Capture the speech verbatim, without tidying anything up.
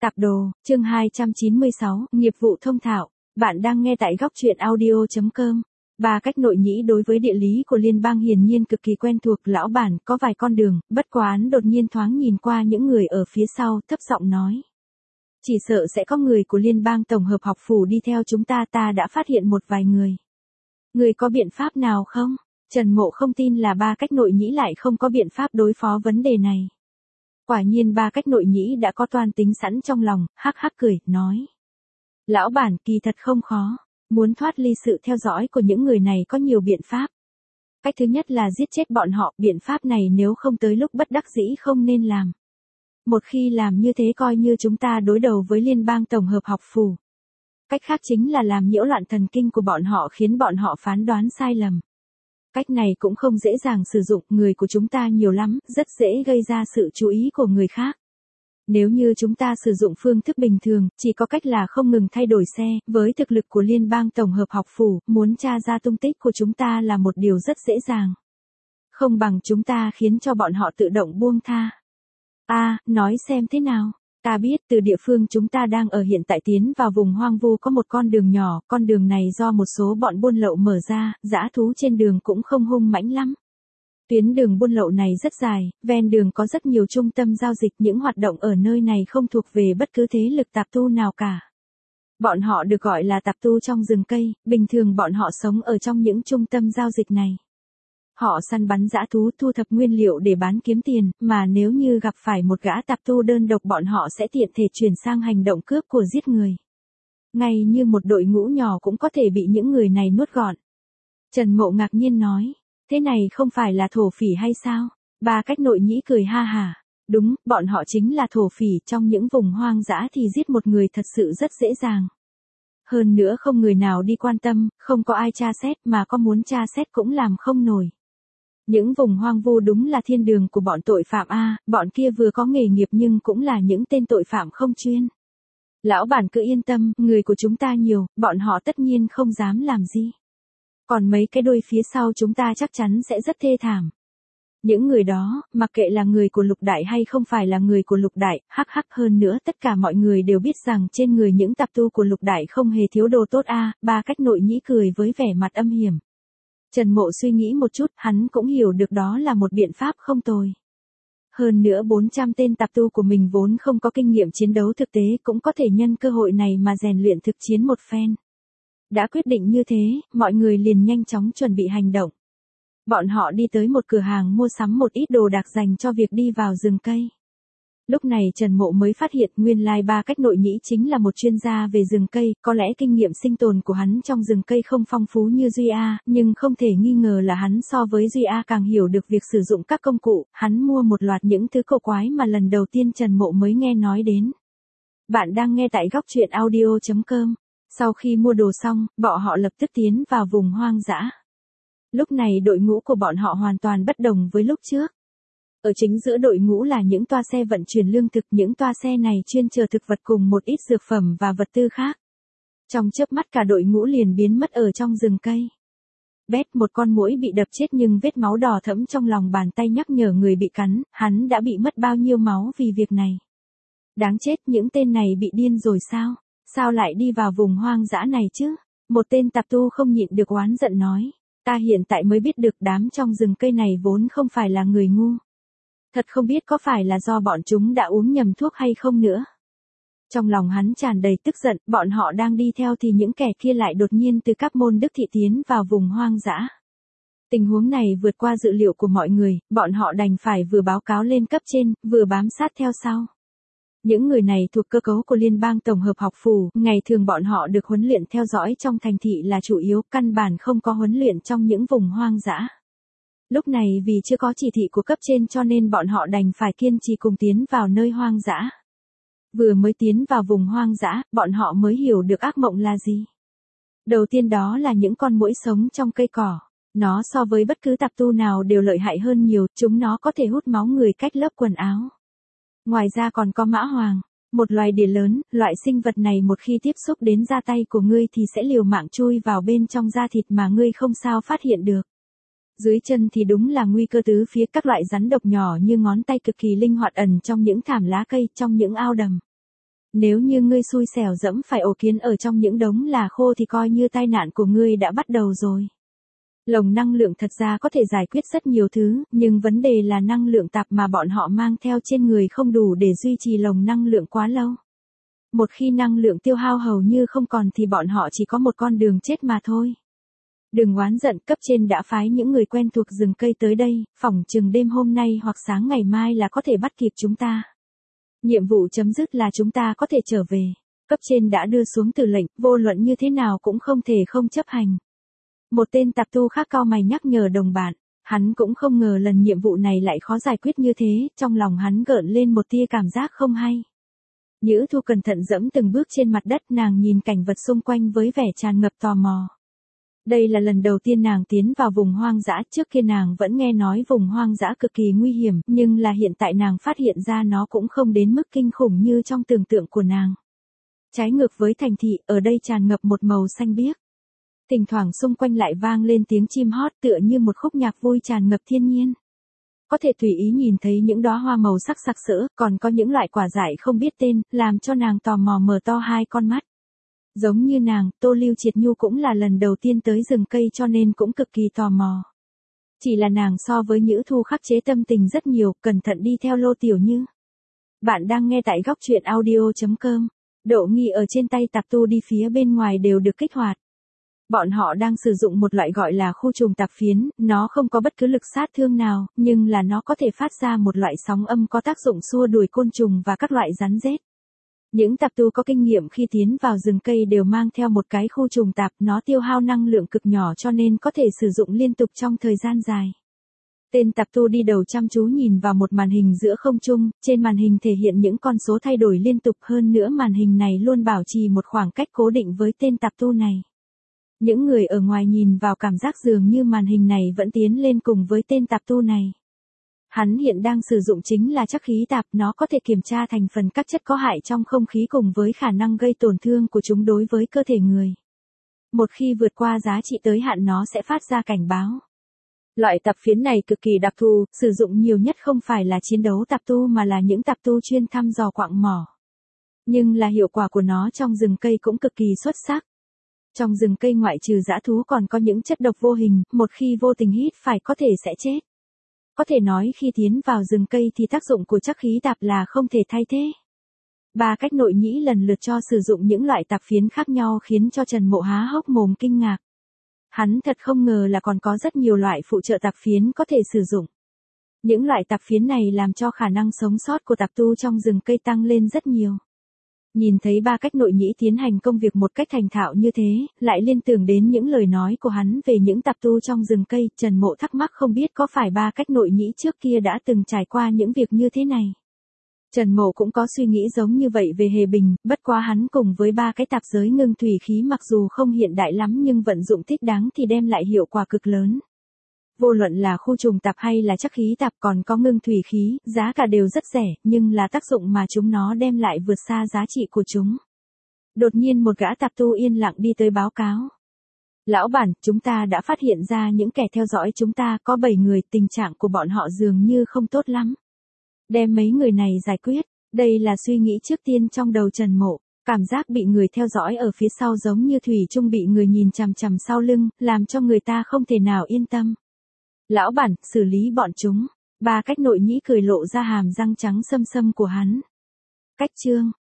Tạp đồ, chương hai trăm chín mươi sáu, nghiệp vụ thông thạo. Bạn đang nghe tại góc truyện audio chấm com. Ba cách nội nhĩ đối với địa lý của liên bang hiển nhiên cực kỳ quen thuộc. Lão bản có vài con đường, bất quá hắn đột nhiên thoáng nhìn qua những người ở phía sau, thấp giọng nói. Chỉ sợ sẽ có người của liên bang tổng hợp học phủ đi theo chúng ta, ta đã phát hiện một vài người. Người có biện pháp nào không? Trần Mộ không tin là ba cách nội nhĩ lại không có biện pháp đối phó vấn đề này. Quả nhiên ba cách nội nhĩ đã có toan tính sẵn trong lòng, hắc hắc cười, nói. Lão bản kỳ thật không khó, muốn thoát ly sự theo dõi của những người này có nhiều biện pháp. Cách thứ nhất là giết chết bọn họ, biện pháp này nếu không tới lúc bất đắc dĩ không nên làm. Một khi làm như thế coi như chúng ta đối đầu với liên bang tổng hợp học phủ. Cách khác chính là làm nhiễu loạn thần kinh của bọn họ khiến bọn họ phán đoán sai lầm. Cách này cũng không dễ dàng sử dụng, người của chúng ta nhiều lắm, rất dễ gây ra sự chú ý của người khác. Nếu như chúng ta sử dụng phương thức bình thường, chỉ có cách là không ngừng thay đổi xe, với thực lực của liên bang tổng hợp học phủ, muốn tra ra tung tích của chúng ta là một điều rất dễ dàng. Không bằng chúng ta khiến cho bọn họ tự động buông tha. A, à, nói xem thế nào. Ta biết từ địa phương chúng ta đang ở hiện tại tiến vào vùng hoang vu có một con đường nhỏ, con đường này do một số bọn buôn lậu mở ra, dã thú trên đường cũng không hung mãnh lắm. Tuyến đường buôn lậu này rất dài, ven đường có rất nhiều trung tâm giao dịch, những hoạt động ở nơi này không thuộc về bất cứ thế lực tạp tu nào cả. Bọn họ được gọi là tạp tu trong rừng cây, bình thường bọn họ sống ở trong những trung tâm giao dịch này. Họ săn bắn dã thú, thu thập nguyên liệu để bán kiếm tiền, mà nếu như gặp phải một gã tạp tu đơn độc bọn họ sẽ tiện thể chuyển sang hành động cướp của giết người. Ngay như một đội ngũ nhỏ cũng có thể bị những người này nuốt gọn. Trần Mộ ngạc nhiên nói, thế này không phải là thổ phỉ hay sao? Ba cách nội nhĩ cười ha hả. Đúng, bọn họ chính là thổ phỉ, trong những vùng hoang dã thì giết một người thật sự rất dễ dàng. Hơn nữa không người nào đi quan tâm, không có ai tra xét, mà có muốn tra xét cũng làm không nổi. Những vùng hoang vu đúng là thiên đường của bọn tội phạm A, bọn kia vừa có nghề nghiệp nhưng cũng là những tên tội phạm không chuyên. Lão bản cứ yên tâm, người của chúng ta nhiều, bọn họ tất nhiên không dám làm gì. Còn mấy cái đuôi phía sau chúng ta chắc chắn sẽ rất thê thảm. Những người đó, mặc kệ là người của Lục Đại hay không phải là người của Lục Đại, hắc hắc hơn nữa tất cả mọi người đều biết rằng trên người những tạp tu của Lục Đại không hề thiếu đồ tốt A, ba cách nội nhĩ cười với vẻ mặt âm hiểm. Trần Mộ suy nghĩ một chút, hắn cũng hiểu được đó là một biện pháp không tồi. Hơn nữa bốn trăm tên tạp tu của mình vốn không có kinh nghiệm chiến đấu thực tế cũng có thể nhân cơ hội này mà rèn luyện thực chiến một phen. Đã quyết định như thế, mọi người liền nhanh chóng chuẩn bị hành động. Bọn họ đi tới một cửa hàng mua sắm một ít đồ đạc dành cho việc đi vào rừng cây. Lúc này Trần Mộ mới phát hiện nguyên lai ba cách nội nhĩ chính là một chuyên gia về rừng cây, có lẽ kinh nghiệm sinh tồn của hắn trong rừng cây không phong phú như Duy A, nhưng không thể nghi ngờ là hắn so với Duy A càng hiểu được việc sử dụng các công cụ, hắn mua một loạt những thứ cổ quái mà lần đầu tiên Trần Mộ mới nghe nói đến. Bạn đang nghe tại góc truyện audio chấm com. Sau khi mua đồ xong, bọn họ lập tức tiến vào vùng hoang dã. Lúc này đội ngũ của bọn họ hoàn toàn bất đồng với lúc trước. Ở chính giữa đội ngũ là những toa xe vận chuyển lương thực, những toa xe này chuyên chở thực vật cùng một ít dược phẩm và vật tư khác. Trong chớp mắt cả đội ngũ liền biến mất ở trong rừng cây. Bét, một con muỗi bị đập chết nhưng vết máu đỏ thẫm trong lòng bàn tay nhắc nhở người bị cắn, hắn đã bị mất bao nhiêu máu vì việc này. Đáng chết, những tên này bị điên rồi sao? Sao lại đi vào vùng hoang dã này chứ? Một tên tạp tu không nhịn được oán giận nói. Ta hiện tại mới biết được đám trong rừng cây này vốn không phải là người ngu. Thật không biết có phải là do bọn chúng đã uống nhầm thuốc hay không nữa. Trong lòng hắn tràn đầy tức giận, bọn họ đang đi theo thì những kẻ kia lại đột nhiên từ các môn đức thị tiến vào vùng hoang dã. Tình huống này vượt qua dự liệu của mọi người, bọn họ đành phải vừa báo cáo lên cấp trên, vừa bám sát theo sau. Những người này thuộc cơ cấu của liên bang tổng hợp học phủ, ngày thường bọn họ được huấn luyện theo dõi trong thành thị là chủ yếu, căn bản không có huấn luyện trong những vùng hoang dã. Lúc này vì chưa có chỉ thị của cấp trên cho nên bọn họ đành phải kiên trì cùng tiến vào nơi hoang dã. Vừa mới tiến vào vùng hoang dã, bọn họ mới hiểu được ác mộng là gì. Đầu tiên đó là những con muỗi sống trong cây cỏ. Nó so với bất cứ tạp tu nào đều lợi hại hơn nhiều, chúng nó có thể hút máu người cách lớp quần áo. Ngoài ra còn có mã hoàng, một loài đỉa lớn, loại sinh vật này một khi tiếp xúc đến da tay của ngươi thì sẽ liều mạng chui vào bên trong da thịt mà ngươi không sao phát hiện được. Dưới chân thì đúng là nguy cơ tứ phía, các loại rắn độc nhỏ như ngón tay cực kỳ linh hoạt ẩn trong những thảm lá cây, trong những ao đầm. Nếu như ngươi xui xẻo dẫm phải ổ kiến ở trong những đống là khô thì coi như tai nạn của ngươi đã bắt đầu rồi. Lồng năng lượng thật ra có thể giải quyết rất nhiều thứ, nhưng vấn đề là năng lượng tạp mà bọn họ mang theo trên người không đủ để duy trì lồng năng lượng quá lâu. Một khi năng lượng tiêu hao hầu như không còn thì bọn họ chỉ có một con đường chết mà thôi. Đừng oán giận, cấp trên đã phái những người quen thuộc rừng cây tới đây, phỏng chừng đêm hôm nay hoặc sáng ngày mai là có thể bắt kịp chúng ta. Nhiệm vụ chấm dứt là chúng ta có thể trở về. Cấp trên đã đưa xuống tử lệnh, vô luận như thế nào cũng không thể không chấp hành. Một tên tạp tu khác cau mày nhắc nhở đồng bạn, hắn cũng không ngờ lần nhiệm vụ này lại khó giải quyết như thế, trong lòng hắn gợn lên một tia cảm giác không hay. Nhữ Thu cẩn thận dẫm từng bước trên mặt đất, nàng nhìn cảnh vật xung quanh với vẻ tràn ngập tò mò. Đây là lần đầu tiên nàng tiến vào vùng hoang dã, trước kia nàng vẫn nghe nói vùng hoang dã cực kỳ nguy hiểm, nhưng là hiện tại nàng phát hiện ra nó cũng không đến mức kinh khủng như trong tưởng tượng của nàng. Trái ngược với thành thị, ở đây tràn ngập một màu xanh biếc. Thỉnh thoảng xung quanh lại vang lên tiếng chim hót tựa như một khúc nhạc vui tràn ngập thiên nhiên. Có thể tùy ý nhìn thấy những đóa hoa màu sắc sặc sỡ, còn có những loại quả dại không biết tên, làm cho nàng tò mò mở to hai con mắt. Giống như nàng, Tô Lưu Triệt Nhu cũng là lần đầu tiên tới rừng cây cho nên cũng cực kỳ tò mò. Chỉ là nàng so với Nhữ Thu khắc chế tâm tình rất nhiều, cẩn thận đi theo Lô Tiểu Như. Bạn đang nghe tại góc truyện audio chấm com. Độ nghi ở trên tay tạp tu đi phía bên ngoài đều được kích hoạt. Bọn họ đang sử dụng một loại gọi là khu trùng tạp phiến, nó không có bất cứ lực sát thương nào, nhưng là nó có thể phát ra một loại sóng âm có tác dụng xua đuổi côn trùng và các loại rắn rết. Những tạp tu có kinh nghiệm khi tiến vào rừng cây đều mang theo một cái khu trùng tạp, nó tiêu hao năng lượng cực nhỏ cho nên có thể sử dụng liên tục trong thời gian dài. Tên tạp tu đi đầu chăm chú nhìn vào một màn hình giữa không trung, trên màn hình thể hiện những con số thay đổi liên tục, hơn nữa màn hình này luôn bảo trì một khoảng cách cố định với tên tạp tu này. Những người ở ngoài nhìn vào cảm giác dường như màn hình này vẫn tiến lên cùng với tên tạp tu này. Hắn hiện đang sử dụng chính là chất khí tạp, nó có thể kiểm tra thành phần các chất có hại trong không khí cùng với khả năng gây tổn thương của chúng đối với cơ thể người. Một khi vượt qua giá trị tới hạn nó sẽ phát ra cảnh báo. Loại tạp phiến này cực kỳ đặc thù, sử dụng nhiều nhất không phải là chiến đấu tạp tu mà là những tạp tu chuyên thăm dò quặng mỏ. Nhưng là hiệu quả của nó trong rừng cây cũng cực kỳ xuất sắc. Trong rừng cây ngoại trừ dã thú còn có những chất độc vô hình, một khi vô tình hít phải có thể sẽ chết. Có thể nói khi tiến vào rừng cây thì tác dụng của chất khí tạp là không thể thay thế. Ba cách nội nhĩ lần lượt cho sử dụng những loại tạp phiến khác nhau khiến cho Trần Mộ há hốc mồm kinh ngạc. Hắn thật không ngờ là còn có rất nhiều loại phụ trợ tạp phiến có thể sử dụng. Những loại tạp phiến này làm cho khả năng sống sót của tạp tu trong rừng cây tăng lên rất nhiều. Nhìn thấy ba cách nội nhĩ tiến hành công việc một cách thành thạo như thế, lại liên tưởng đến những lời nói của hắn về những tạp tu trong rừng cây, Trần Mộ thắc mắc không biết có phải ba cách nội nhĩ trước kia đã từng trải qua những việc như thế này. Trần Mộ cũng có suy nghĩ giống như vậy về Hề Bình, bất quá hắn cùng với ba cái tạp giới ngưng thủy khí mặc dù không hiện đại lắm nhưng vận dụng thích đáng thì đem lại hiệu quả cực lớn. Vô luận là khu trùng tạp hay là chất khí tạp còn có ngưng thủy khí, giá cả đều rất rẻ, nhưng là tác dụng mà chúng nó đem lại vượt xa giá trị của chúng. Đột nhiên một gã tạp tu yên lặng đi tới báo cáo. Lão bản, chúng ta đã phát hiện ra những kẻ theo dõi chúng ta, có bảy người, tình trạng của bọn họ dường như không tốt lắm. Đem mấy người này giải quyết, đây là suy nghĩ trước tiên trong đầu Trần Mộ, cảm giác bị người theo dõi ở phía sau giống như thủy chung bị người nhìn chằm chằm sau lưng, làm cho người ta không thể nào yên tâm. Lão bản, xử lý bọn chúng. Ba cách nội nhĩ cười lộ ra hàm răng trắng sâm sâm của hắn. Cách chương.